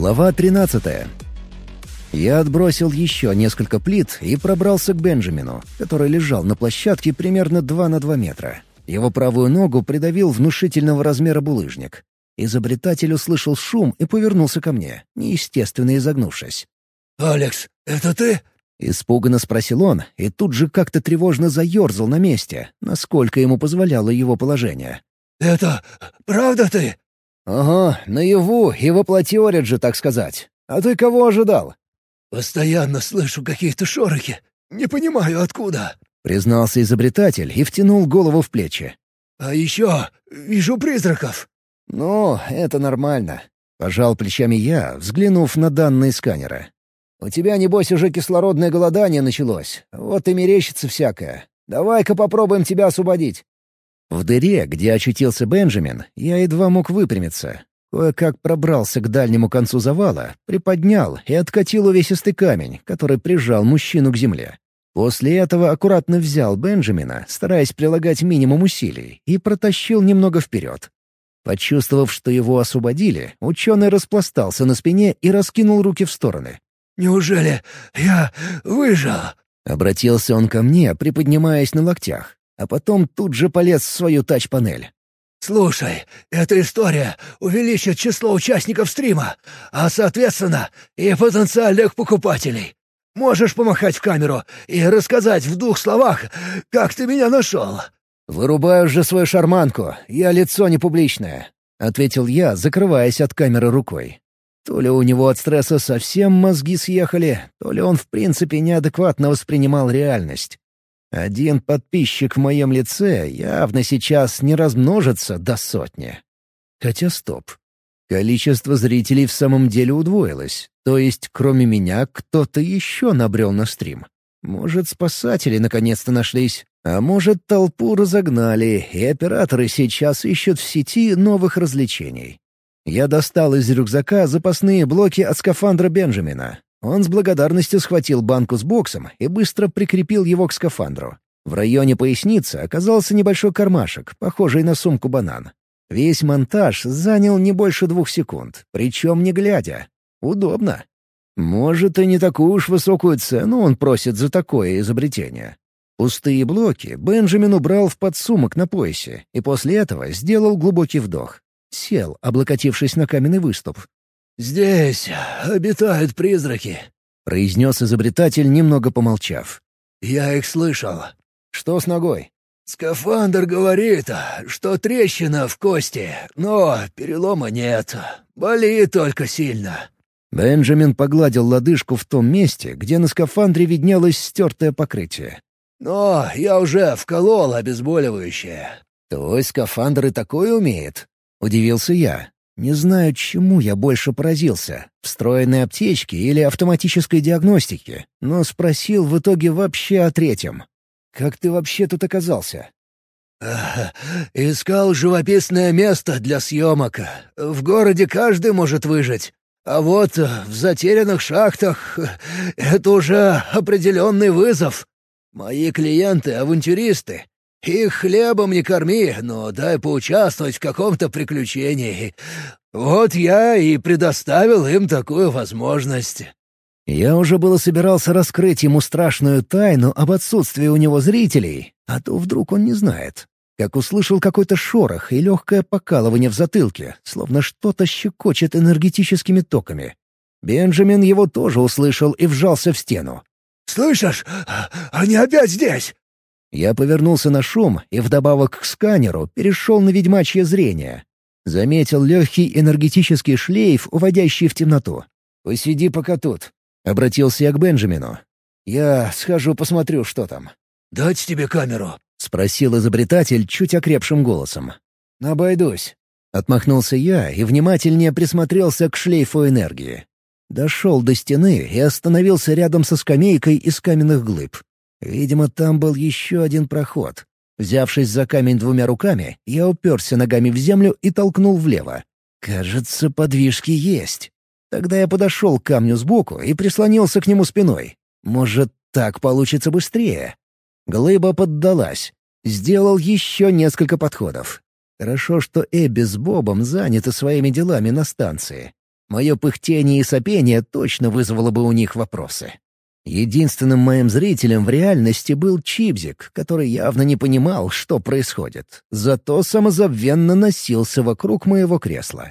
Глава 13. Я отбросил еще несколько плит и пробрался к Бенджамину, который лежал на площадке примерно 2 на 2 метра. Его правую ногу придавил внушительного размера булыжник. Изобретатель услышал шум и повернулся ко мне, неестественно изогнувшись. «Алекс, это ты?» — испуганно спросил он, и тут же как-то тревожно заерзал на месте, насколько ему позволяло его положение. «Это правда ты?» «Ага, наяву и воплоти Ориджи, так сказать. А ты кого ожидал?» «Постоянно слышу какие-то шорохи. Не понимаю, откуда», — признался изобретатель и втянул голову в плечи. «А еще вижу призраков». «Ну, это нормально», — пожал плечами я, взглянув на данные сканера. «У тебя, небось, уже кислородное голодание началось. Вот и мерещится всякое. Давай-ка попробуем тебя освободить». В дыре, где очутился Бенджамин, я едва мог выпрямиться. Кое-как пробрался к дальнему концу завала, приподнял и откатил увесистый камень, который прижал мужчину к земле. После этого аккуратно взял Бенджамина, стараясь прилагать минимум усилий, и протащил немного вперед. Почувствовав, что его освободили, ученый распластался на спине и раскинул руки в стороны. «Неужели я выжил?» — обратился он ко мне, приподнимаясь на локтях, а потом тут же полез в свою тач-панель. «Слушай, эта история увеличит число участников стрима, а, соответственно, и потенциальных покупателей. Можешь помахать в камеру и рассказать в 2 словах, как ты меня нашел?» «Вырубай уже свою шарманку, я лицо не публичное», — ответил я, закрываясь от камеры рукой. То ли у него от стресса совсем мозги съехали, то ли он в принципе неадекватно воспринимал реальность. Один подписчик в моем лице явно сейчас не размножится до 100. Хотя стоп. Количество зрителей в самом деле удвоилось, то есть кроме меня кто-то еще набрел на стрим. Может, спасатели наконец-то нашлись, а может, толпу разогнали, и операторы сейчас ищут в сети новых развлечений. Я достал из рюкзака запасные блоки от скафандра Бенджамина. Он с благодарностью схватил банку с боксом и быстро прикрепил его к скафандру. В районе поясницы оказался небольшой кармашек, похожий на сумку-банан. Весь монтаж занял не больше 2 секунд, причем не глядя. Удобно. Может, и не такую уж высокую цену он просит за такое изобретение. Пустые блоки Бенджамин убрал в подсумок на поясе и после этого сделал глубокий вдох. Сел, облокотившись на каменный выступ. «Здесь обитают призраки», — произнес изобретатель, немного помолчав. «Я их слышал». «Что с ногой?» «Скафандр говорит, что трещина в кости, но перелома нет. Болит только сильно». Бенджамин погладил лодыжку в том месте, где на скафандре виднелось стертое покрытие. «Но я уже вколол обезболивающее». «Твой скафандр и такое умеет?» — удивился я. Не знаю, чему я больше поразился — встроенной аптечке или автоматической диагностике, но спросил в итоге вообще о третьем. «Как ты вообще тут оказался?» «Искал живописное место для съемок. В городе каждый может выжить. А вот в затерянных шахтах — это уже определенный вызов. Мои клиенты — авантюристы. Их хлебом не корми, но дай поучаствовать в каком-то приключении. Вот я и предоставил им такую возможность». Я уже было собирался раскрыть ему страшную тайну об отсутствии у него зрителей, а то вдруг он не знает. Как услышал какой-то шорох и легкое покалывание в затылке, словно что-то щекочет энергетическими токами. Бенджамин его тоже услышал и вжался в стену. «Слышишь? Они опять здесь!» Я повернулся на шум и вдобавок к сканеру перешел на ведьмачье зрение. Заметил легкий энергетический шлейф, уводящий в темноту. «Посиди пока тут», — обратился я к Бенджамину. «Я схожу посмотрю, что там». «Дать тебе камеру?» — спросил изобретатель чуть окрепшим голосом. «Обойдусь», — отмахнулся я и внимательнее присмотрелся к шлейфу энергии. Дошел до стены и остановился рядом со скамейкой из каменных глыб. Видимо, там был еще один проход. Взявшись за камень 2 руками, я уперся ногами в землю и толкнул влево. Кажется, подвижки есть. Тогда я подошел к камню сбоку и прислонился к нему спиной. Может, так получится быстрее? Глыба поддалась. Сделал еще несколько подходов. Хорошо, что Эбби с Бобом заняты своими делами на станции. Мое пыхтение и сопение точно вызвало бы у них вопросы. Единственным моим зрителем в реальности был Чибзик, который явно не понимал, что происходит, зато самозабвенно носился вокруг моего кресла.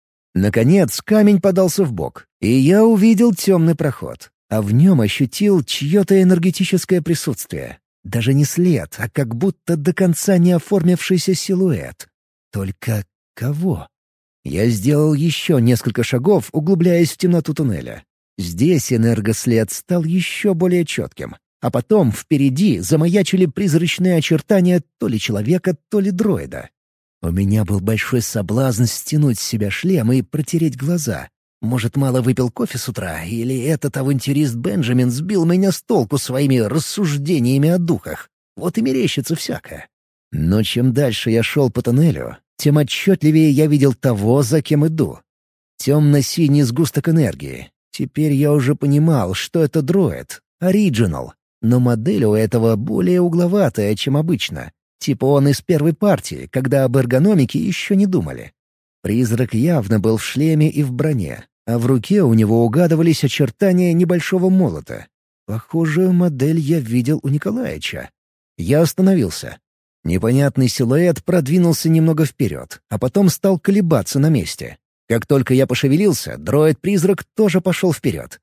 Наконец камень подался вбок, и я увидел темный проход, а в нем ощутил чье-то энергетическое присутствие. Даже не след, а как будто до конца не оформившийся силуэт. Только кого? Я сделал еще несколько шагов, углубляясь в темноту туннеля. Здесь энергослед стал еще более четким, а потом впереди замаячили призрачные очертания то ли человека, то ли дроида. У меня был большой соблазн стянуть с себя шлем и протереть глаза. Может, мало выпил кофе с утра, или этот авантюрист Бенджамин сбил меня с толку своими рассуждениями о духах. Вот и мерещится всякое. Но чем дальше я шел по туннелю, тем отчетливее я видел того, за кем иду. Темно-синий сгусток энергии. Теперь я уже понимал, что это дроид, оригинал, но модель у этого более угловатая, чем обычно. Типа он из первой партии, когда об эргономике еще не думали. Призрак явно был в шлеме и в броне, а в руке у него угадывались очертания небольшого молота. Похожую модель я видел у Николаича. Я остановился. Непонятный силуэт продвинулся немного вперед, а потом стал колебаться на месте. Как только я пошевелился, дроид-призрак тоже пошел вперед.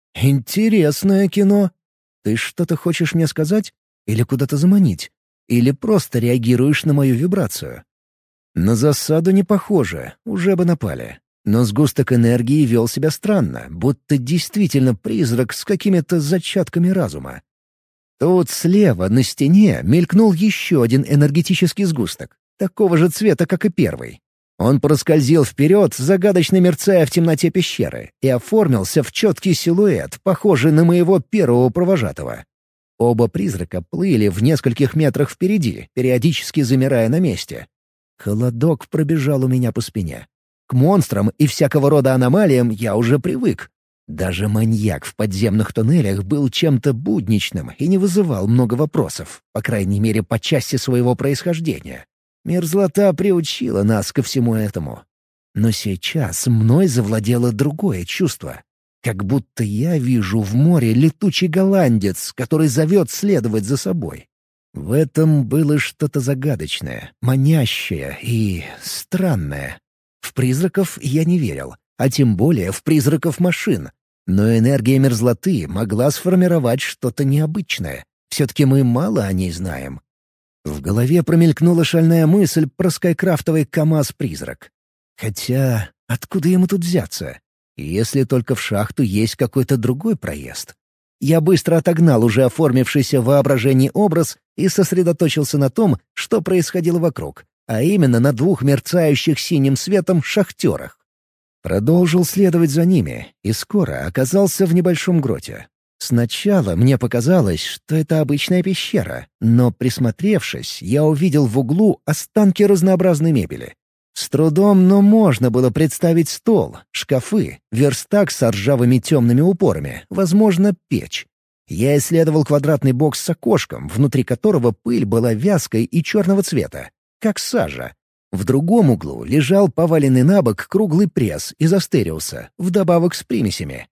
«Интересное кино. Ты что-то хочешь мне сказать? Или куда-то заманить? Или просто реагируешь на мою вибрацию?» На засаду не похоже, уже бы напали. Но сгусток энергии вел себя странно, будто действительно призрак с какими-то зачатками разума. Тут слева на стене мелькнул еще один энергетический сгусток, такого же цвета, как и первый. Он проскользил вперед, загадочно мерцая в темноте пещеры, и оформился в четкий силуэт, похожий на моего первого провожатого. Оба призрака плыли в нескольких метрах впереди, периодически замирая на месте. Холодок пробежал у меня по спине. К монстрам и всякого рода аномалиям я уже привык. Даже маньяк в подземных туннелях был чем-то будничным и не вызывал много вопросов, по крайней мере, по части своего происхождения. Мерзлота приучила нас ко всему этому. Но сейчас мной завладело другое чувство. Как будто я вижу в море летучий голландец, который зовет следовать за собой. В этом было что-то загадочное, манящее и странное. В призраков я не верил, а тем более в призраков машин. Но энергия мерзлоты могла сформировать что-то необычное. Все-таки мы мало о ней знаем. В голове промелькнула шальная мысль про скайкрафтовый КамАЗ-призрак. Хотя, откуда ему тут взяться? Если только в шахту есть какой-то другой проезд. Я быстро отогнал уже оформившийся в воображении образ и сосредоточился на том, что происходило вокруг, а именно на двух мерцающих синим светом шахтерах. Продолжил следовать за ними и скоро оказался в небольшом гроте. Сначала мне показалось, что это обычная пещера, но, присмотревшись, я увидел в углу останки разнообразной мебели. С трудом, но можно было представить стол, шкафы, верстак с ржавыми темными упорами, возможно, печь. Я исследовал квадратный бокс с окошком, внутри которого пыль была вязкой и черного цвета, как сажа. В другом углу лежал поваленный на бок круглый пресс из астериуса, вдобавок с примесями.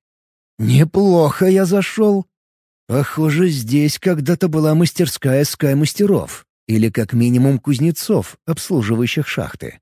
Неплохо я зашел. Похоже, здесь когда-то была мастерская скай-мастеров, или как минимум кузнецов, обслуживающих шахты.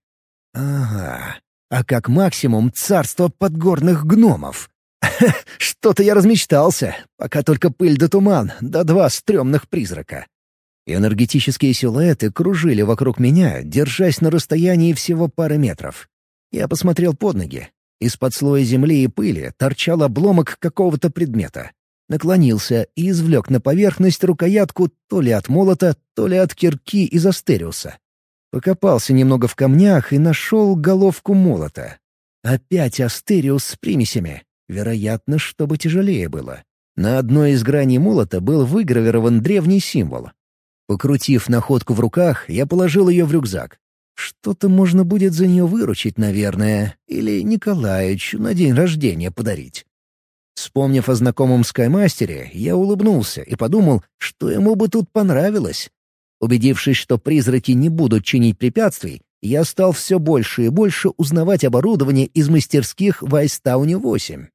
Ага, а как максимум царство подгорных гномов. Что-то я размечтался, пока только пыль да туман, да два стрёмных призрака. Энергетические силуэты кружили вокруг меня, держась на расстоянии всего пары метров. Я посмотрел под ноги. Из-под слоя земли и пыли торчал обломок какого-то предмета. Наклонился и извлек на поверхность рукоятку то ли от молота, то ли от кирки из астериуса. Покопался немного в камнях и нашел головку молота. Опять астериус с примесями. Вероятно, чтобы тяжелее было. На одной из граней молота был выгравирован древний символ. Покрутив находку в руках, я положил ее в рюкзак. Что-то можно будет за нее выручить, наверное, или Николаичу на день рождения подарить. Вспомнив о знакомом скаймастере, я улыбнулся и подумал, что ему бы тут понравилось. Убедившись, что призраки не будут чинить препятствий, Я стал все больше и больше узнавать оборудование из мастерских в Айстауне-8.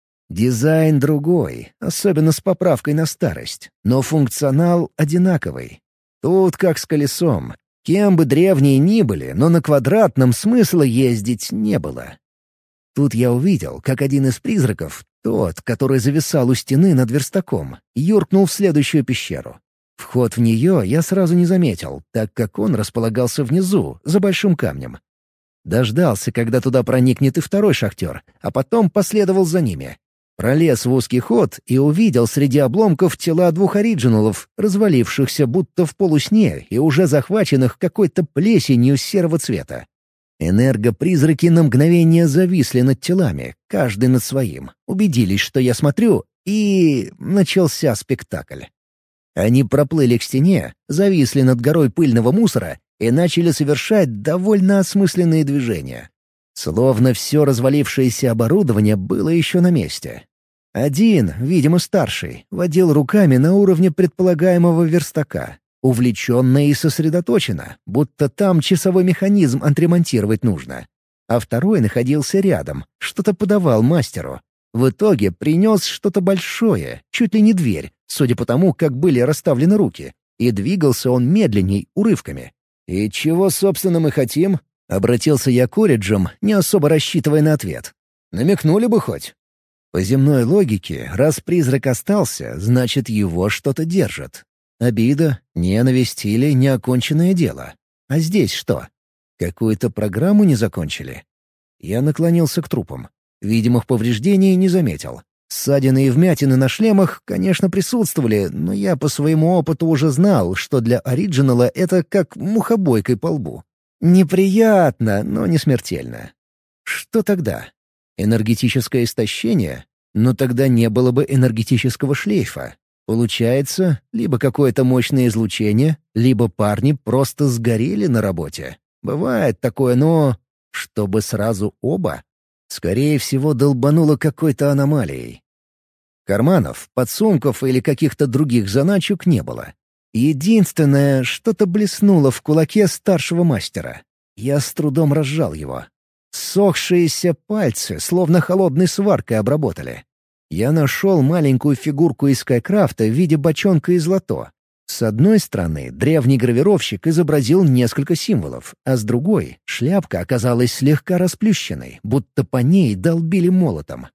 Дизайн другой, особенно с поправкой на старость, но функционал одинаковый. Тут как с колесом. Кем бы древние ни были, но на квадратном смысла ездить не было. Тут я увидел, как один из призраков, тот, который зависал у стены над верстаком, юркнул в следующую пещеру. Вход в нее я сразу не заметил, так как он располагался внизу, за большим камнем. Дождался, когда туда проникнет и второй шахтер, а потом последовал за ними. Пролез в узкий ход и увидел среди обломков тела двух оригиналов, развалившихся будто в полусне и уже захваченных какой-то плесенью серого цвета. Энергопризраки на мгновение зависли над телами, каждый над своим, убедились, что я смотрю, и начался спектакль. Они проплыли к стене, зависли над горой пыльного мусора и начали совершать довольно осмысленные движения. Словно все развалившееся оборудование было еще на месте. Один, видимо старший, водил руками на уровне предполагаемого верстака, увлеченно и сосредоточенно, будто там часовой механизм отремонтировать нужно. А второй находился рядом, что-то подавал мастеру. В итоге принес что-то большое, чуть ли не дверь, судя по тому, как были расставлены руки, и двигался он медленней, урывками. «И чего, собственно, мы хотим?» — обратился я к Ориджам, не особо рассчитывая на ответ. «Намекнули бы хоть». По земной логике, раз призрак остался, значит, его что-то держит. Обида, ненависть или неоконченное дело. А здесь что? Какую-то программу не закончили? Я наклонился к трупам. Видимых повреждений не заметил. Ссадины и вмятины на шлемах, конечно, присутствовали, но я по своему опыту уже знал, что для оригинала это как мухобойкой по лбу. Неприятно, но не смертельно. Что тогда? Энергетическое истощение? Но тогда не было бы энергетического шлейфа. Получается, либо какое-то мощное излучение, либо парни просто сгорели на работе. Бывает такое, но... Чтобы сразу оба? Скорее всего, долбануло какой-то аномалией. Карманов, подсумков или каких-то других заначек не было. Единственное, что-то блеснуло в кулаке старшего мастера. Я с трудом разжал его. Ссохшиеся пальцы, словно холодной сваркой, обработали. Я нашел маленькую фигурку из Скайкрафта в виде бочонка из лото. С одной стороны, древний гравировщик изобразил несколько символов, а с другой — шляпка оказалась слегка расплющенной, будто по ней долбили молотом.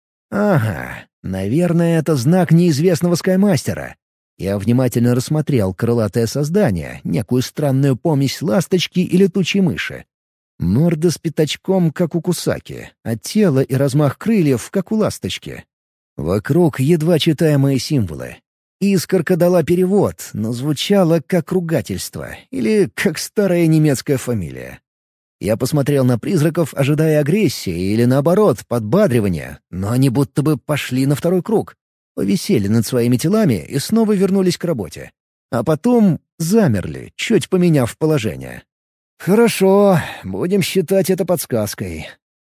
Ага, наверное, это знак неизвестного скаймастера. Я внимательно рассмотрел крылатое создание, некую странную помесь ласточки и летучей мыши. Морда с пятачком, как у кусаки, а тело и размах крыльев, как у ласточки. Вокруг едва читаемые символы. Искорка дала перевод, но звучало как ругательство или как старая немецкая фамилия. Я посмотрел на призраков, ожидая агрессии или, наоборот, подбадривания, но они будто бы пошли на второй круг. Повисели над своими телами и снова вернулись к работе. А потом замерли, чуть поменяв положение. «Хорошо, будем считать это подсказкой».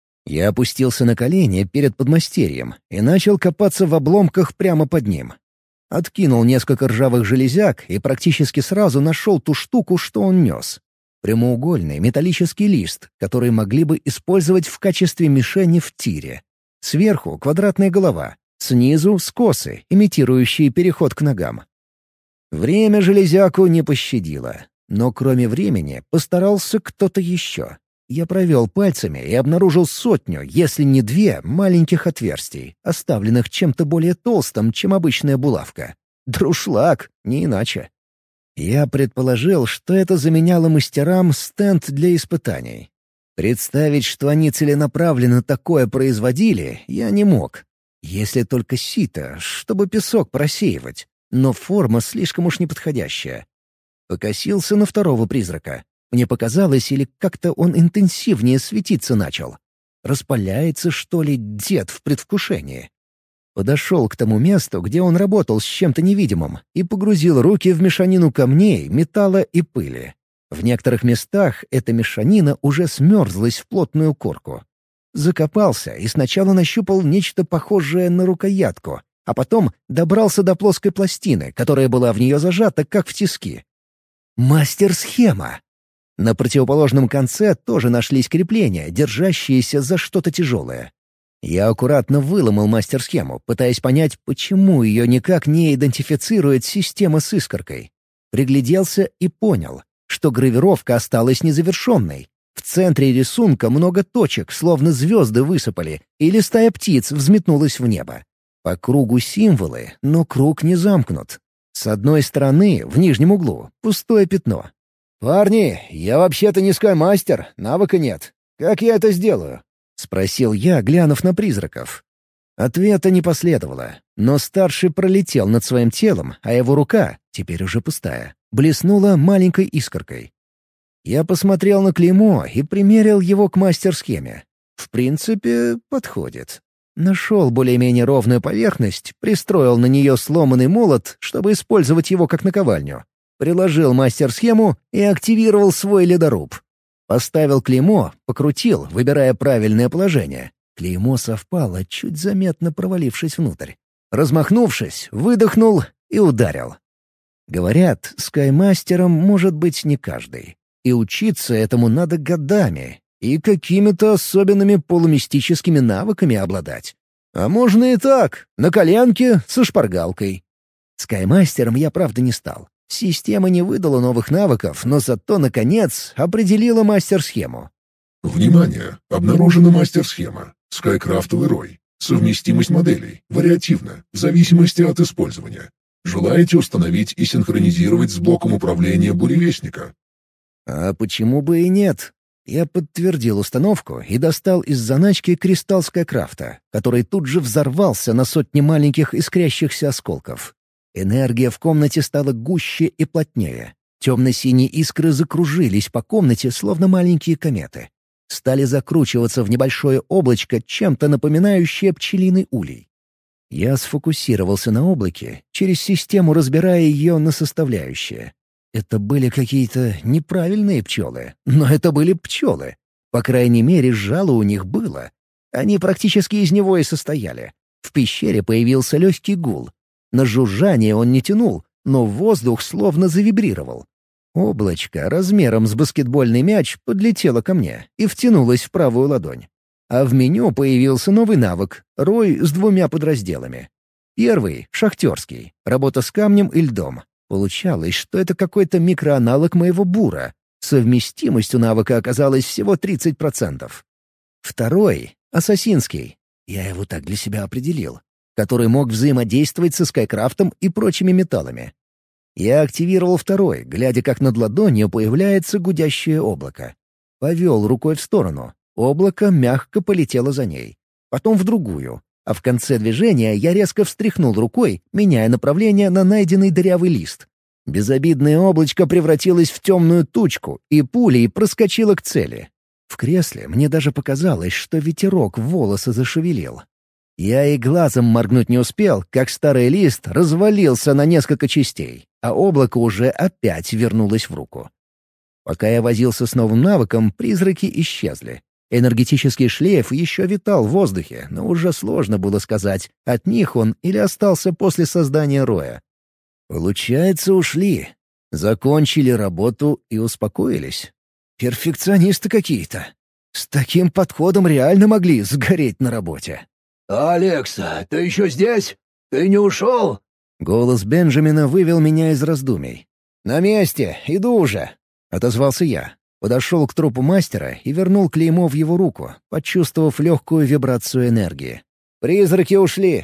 Я опустился на колени перед подмастерьем и начал копаться в обломках прямо под ним. Откинул несколько ржавых железяк и практически сразу нашел ту штуку, что он нес. Прямоугольный металлический лист, который могли бы использовать в качестве мишени в тире. Сверху квадратная голова, снизу скосы, имитирующие переход к ногам. Время железяку не пощадило, но кроме времени постарался кто-то еще. Я провел пальцами и обнаружил 100, если не 2, маленьких отверстий, оставленных чем-то более толстым, чем обычная булавка. Друшлаг, не иначе. Я предположил, что это заменяло мастерам стенд для испытаний. Представить, что они целенаправленно такое производили, я не мог. Если только сито, чтобы песок просеивать. Но форма слишком уж неподходящая. Покосился на второго призрака. Мне показалось, или как-то он интенсивнее светиться начал. Распаляется, что ли, дед в предвкушении. Подошел к тому месту, где он работал с чем-то невидимым, и погрузил руки в мешанину камней, металла и пыли. В некоторых местах эта мешанина уже смерзлась в плотную корку. Закопался и сначала нащупал нечто похожее на рукоятку, а потом добрался до плоской пластины, которая была в нее зажата, как в тиски. Мастер-схема! На противоположном конце тоже нашлись крепления, держащиеся за что-то тяжелое. Я аккуратно выломал мастер-схему, пытаясь понять, почему ее никак не идентифицирует система с искоркой. Пригляделся и понял, что гравировка осталась незавершенной. В центре рисунка много точек, словно звезды высыпали, или стая птиц взметнулась в небо. По кругу символы, но круг не замкнут. С одной стороны, в нижнем углу, пустое пятно. «Парни, я вообще-то не скаймастер, навыка нет. Как я это сделаю?» — спросил я, глянув на призраков. Ответа не последовало, но старший пролетел над своим телом, а его рука, теперь уже пустая, блеснула маленькой искоркой. Я посмотрел на клеймо и примерил его к мастер-схеме. В принципе, подходит. Нашел более-менее ровную поверхность, пристроил на нее сломанный молот, чтобы использовать его как наковальню. Приложил мастер-схему и активировал свой ледоруб. Поставил клеймо, покрутил, выбирая правильное положение. Клеймо совпало, чуть заметно провалившись внутрь. Размахнувшись, выдохнул и ударил. Говорят, скаймастером может быть не каждый. И учиться этому надо годами, и какими-то особенными полумистическими навыками обладать. А можно и так, на коленке, со шпаргалкой. Скаймастером я, правда, не стал. Система не выдала новых навыков, но зато, наконец, определила мастер-схему. Внимание! Обнаружена мастер-схема. Скайкрафтовый рой. Совместимость моделей. Вариативно, в зависимости от использования. Желаете установить и синхронизировать с блоком управления буревестника? А почему бы и нет? Я подтвердил установку и достал из заначки кристалл Скайкрафта, который тут же взорвался на сотни маленьких искрящихся осколков. Энергия в комнате стала гуще и плотнее. Темно-синие искры закружились по комнате, словно маленькие кометы. Стали закручиваться в небольшое облачко, чем-то напоминающее пчелиный улей. Я сфокусировался на облаке, через систему разбирая ее на составляющие. Это были какие-то неправильные пчелы, но это были пчелы. По крайней мере, жало у них было. Они практически из него и состояли. В пещере появился легкий гул. На жужжание он не тянул, но воздух словно завибрировал. Облачко размером с баскетбольный мяч подлетело ко мне и втянулось в правую ладонь. А в меню появился новый навык — рой с 2 подразделами. Первый — шахтерский, работа с камнем и льдом. Получалось, что это какой-то микроаналог моего бура. Совместимость у навыка оказалась всего 30%. Второй — ассасинский. Я его так для себя определил. Который мог взаимодействовать со скайкрафтом и прочими металлами. Я активировал второй, глядя, как над ладонью появляется гудящее облако. Повел рукой в сторону. Облако мягко полетело за ней. Потом в другую. А в конце движения я резко встряхнул рукой, меняя направление на найденный дырявый лист. Безобидное облачко превратилось в темную тучку и пулей проскочило к цели. В кресле мне даже показалось, что ветерок в волосы зашевелил. Я и глазом моргнуть не успел, как старый лист развалился на несколько частей, а облако уже опять вернулось в руку. Пока я возился с новым навыком, призраки исчезли. Энергетический шлейф еще витал в воздухе, но уже сложно было сказать, от них он или остался после создания роя. Получается, ушли. Закончили работу и успокоились. Перфекционисты какие-то. С таким подходом реально могли сгореть на работе. «Алекса, ты еще здесь? Ты не ушел?» Голос Бенджамина вывел меня из раздумий. «На месте, иду уже», — отозвался я. Подошел к трупу мастера и вернул клеймо в его руку, почувствовав легкую вибрацию энергии. «Призраки ушли!»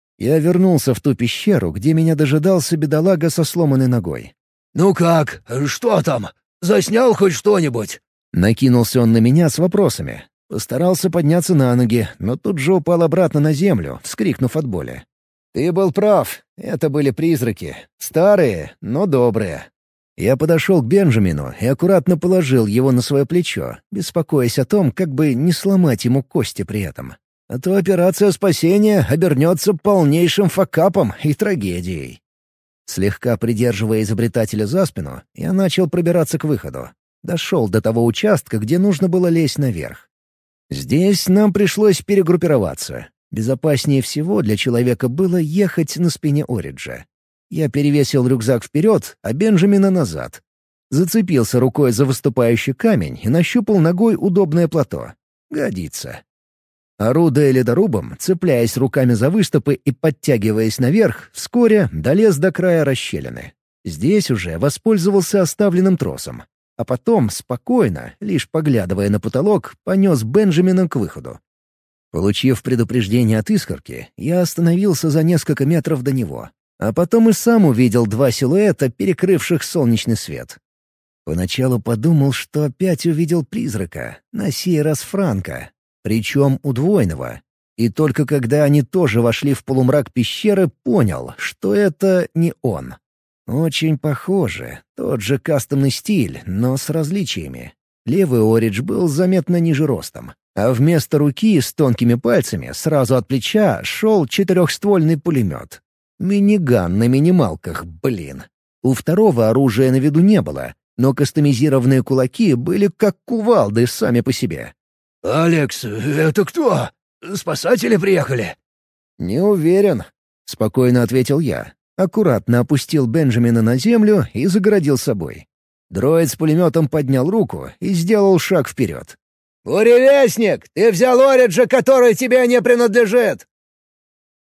Я вернулся в ту пещеру, где меня дожидался бедолага со сломанной ногой. «Ну как? Что там? Заснял хоть что-нибудь?» Накинулся он на меня с вопросами. Постарался подняться на ноги, но тут же упал обратно на землю, вскрикнув от боли. «Ты был прав. Это были призраки. Старые, но добрые». Я подошел к Бенджамину и аккуратно положил его на свое плечо, беспокоясь о том, как бы не сломать ему кости при этом. А то операция спасения обернется полнейшим факапом и трагедией. Слегка придерживая изобретателя за спину, я начал пробираться к выходу. Дошел до того участка, где нужно было лезть наверх. Здесь нам пришлось перегруппироваться. Безопаснее всего для человека было ехать на спине Ориджа. Я перевесил рюкзак вперед, а Бенджамина назад. Зацепился рукой за выступающий камень и нащупал ногой удобное плато. Годится. Орудуя ледорубом, цепляясь руками за выступы и подтягиваясь наверх, вскоре долез до края расщелины. Здесь уже воспользовался оставленным тросом. А потом, спокойно, лишь поглядывая на потолок, понес Бенджамина к выходу. Получив предупреждение от искорки, я остановился за несколько метров до него. А потом и сам увидел два силуэта, перекрывших солнечный свет. Поначалу подумал, что опять увидел призрака, на сей раз Франка, причем удвоенного. И только когда они тоже вошли в полумрак пещеры, понял, что это не он. Очень похоже, тот же кастомный стиль, но с различиями. Левый Оридж был заметно ниже ростом, а вместо руки с тонкими пальцами сразу от плеча шел четырехствольный пулемет. Миниган на минималках, блин. У второго оружия на виду не было, но кастомизированные кулаки были как кувалды сами по себе. «Алекс, это кто? Спасатели приехали?» «Не уверен», — спокойно ответил я. Аккуратно опустил Бенджамина на землю и загородил собой. Дроид с пулеметом поднял руку и сделал шаг вперед. «Буревестник, ты взял Ориджа, который тебе не принадлежит!